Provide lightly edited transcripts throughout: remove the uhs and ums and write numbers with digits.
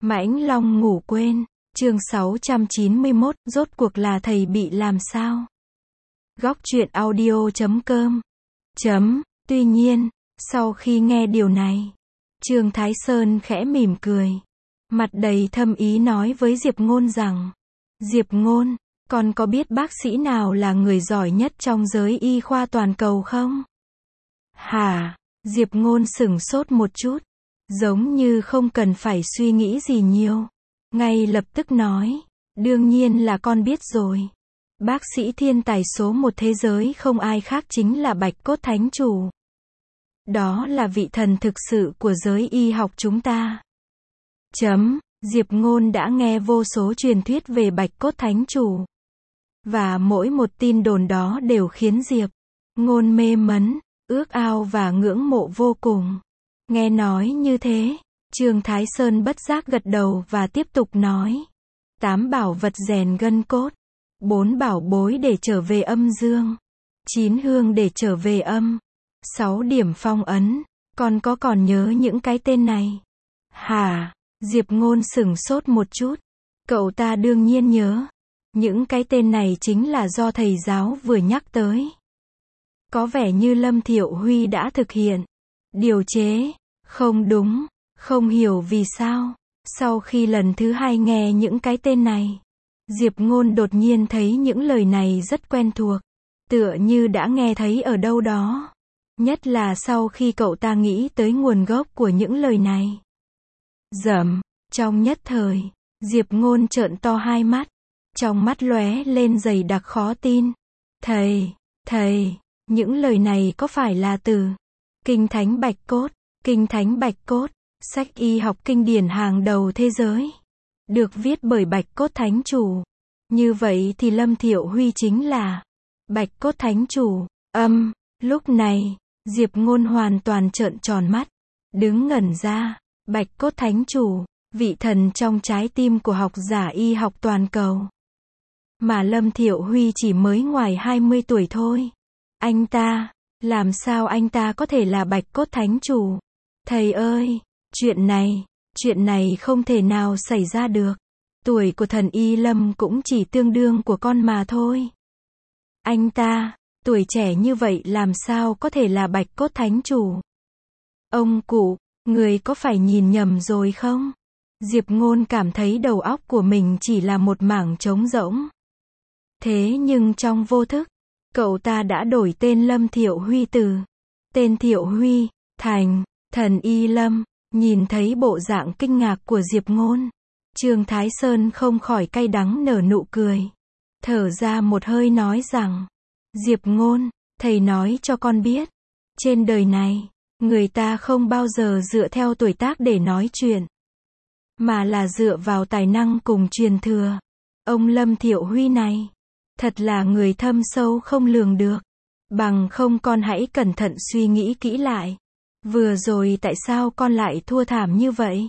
Mãnh Long ngủ quên, chương 691, rốt cuộc là thầy bị làm sao? Góc truyện audio.com. Tuy nhiên, sau khi nghe điều này, Trương Thái Sơn khẽ mỉm cười, mặt đầy thâm ý nói với Diệp Ngôn rằng, Diệp Ngôn, con có biết bác sĩ nào là người giỏi nhất trong giới y khoa toàn cầu không? Hả? Diệp Ngôn sửng sốt một chút, giống như không cần phải suy nghĩ gì nhiều, ngay lập tức nói, đương nhiên là con biết rồi. Bác sĩ thiên tài số một thế giới không ai khác chính là Bạch Cốt Thánh Chủ. Đó là vị thần thực sự của giới y học chúng ta. Diệp Ngôn đã nghe vô số truyền thuyết về Bạch Cốt Thánh Chủ. Và mỗi một tin đồn đó đều khiến Diệp Ngôn mê mẩn, ước ao và ngưỡng mộ vô cùng. Nghe nói như thế, Trương Thái Sơn bất giác gật đầu và tiếp tục nói. 8 bảo vật rèn gân cốt, 4 bảo bối để trở về âm dương, 9 hương để trở về âm, 6 điểm phong ấn, con còn nhớ những cái tên này? Hả? Diệp Ngôn sửng sốt một chút. Cậu ta đương nhiên nhớ. Những cái tên này chính là do thầy giáo vừa nhắc tới. Có vẻ như Lâm Thiệu Huy đã thực hiện điều chế. Không đúng, không hiểu vì sao. Sau khi lần thứ hai nghe những cái tên này, Diệp Ngôn đột nhiên thấy những lời này rất quen thuộc, tựa như đã nghe thấy ở đâu đó. Nhất là sau khi cậu ta nghĩ tới nguồn gốc của những lời này. Trong nhất thời, Diệp Ngôn trợn to hai mắt, trong mắt lóe lên dày đặc khó tin. Thầy, những lời này có phải là từ Kinh Thánh Bạch Cốt? Kinh Thánh Bạch Cốt, sách y học kinh điển hàng đầu thế giới, được viết bởi Bạch Cốt Thánh Chủ. Như vậy thì Lâm Thiệu Huy chính là Bạch Cốt Thánh Chủ. Lúc này, Diệp Ngôn hoàn toàn trợn tròn mắt, đứng ngẩn ra. Bạch Cốt Thánh Chủ, vị thần trong trái tim của học giả y học toàn cầu. Mà Lâm Thiệu Huy chỉ mới ngoài 20 tuổi thôi. Làm sao anh ta có thể là Bạch Cốt Thánh Chủ? Thầy ơi, chuyện này không thể nào xảy ra được. Tuổi của thần Y Lâm cũng chỉ tương đương của con mà thôi. Anh ta, tuổi trẻ như vậy làm sao có thể là Bạch Cốt Thánh Chủ? Ông cụ, người có phải nhìn nhầm rồi không? Diệp Ngôn cảm thấy đầu óc của mình chỉ là một mảng trống rỗng. Thế nhưng trong vô thức, cậu ta đã đổi tên Lâm Thiệu Huy từ tên Thiệu Huy thành thần Y Lâm. Nhìn thấy bộ dạng kinh ngạc của Diệp Ngôn, Trương Thái Sơn không khỏi cay đắng nở nụ cười, thở ra một hơi nói rằng, Diệp Ngôn, thầy nói cho con biết, trên đời này, người ta không bao giờ dựa theo tuổi tác để nói chuyện, mà là dựa vào tài năng cùng truyền thừa. Ông Lâm Thiệu Huy này, thật là người thâm sâu không lường được. Bằng không con hãy cẩn thận suy nghĩ kỹ lại. Vừa rồi tại sao con lại thua thảm như vậy?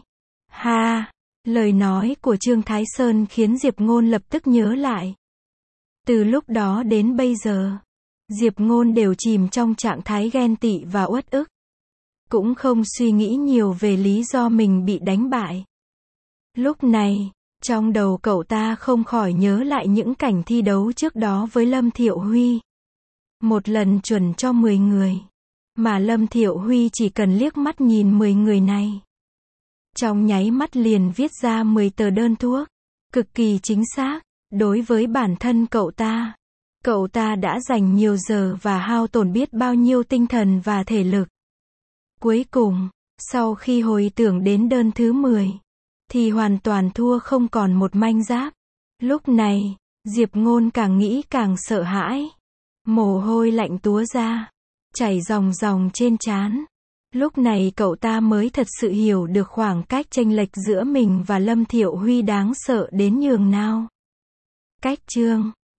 Lời nói của Trương Thái Sơn khiến Diệp Ngôn lập tức nhớ lại. Từ lúc đó đến bây giờ, Diệp Ngôn đều chìm trong trạng thái ghen tị và uất ức. Cũng không suy nghĩ nhiều về lý do mình bị đánh bại. Lúc này, trong đầu cậu ta không khỏi nhớ lại những cảnh thi đấu trước đó với Lâm Thiệu Huy. Một lần chuẩn cho 10 người. Mà Lâm Thiệu Huy chỉ cần liếc mắt nhìn 10 người này, trong nháy mắt liền viết ra 10 tờ đơn thuốc. Cực kỳ chính xác. Đối với bản thân cậu ta đã dành nhiều giờ và hao tổn biết bao nhiêu tinh thần và thể lực. Cuối cùng, sau khi hồi tưởng đến đơn thứ 10, thì hoàn toàn thua không còn một manh giáp. Lúc này, Diệp Ngôn càng nghĩ càng sợ hãi. Mồ hôi lạnh túa ra, chảy ròng ròng trên trán. Lúc này cậu ta mới thật sự hiểu được khoảng cách chênh lệch giữa mình và Lâm Thiệu Huy đáng sợ đến nhường nào. Cách chương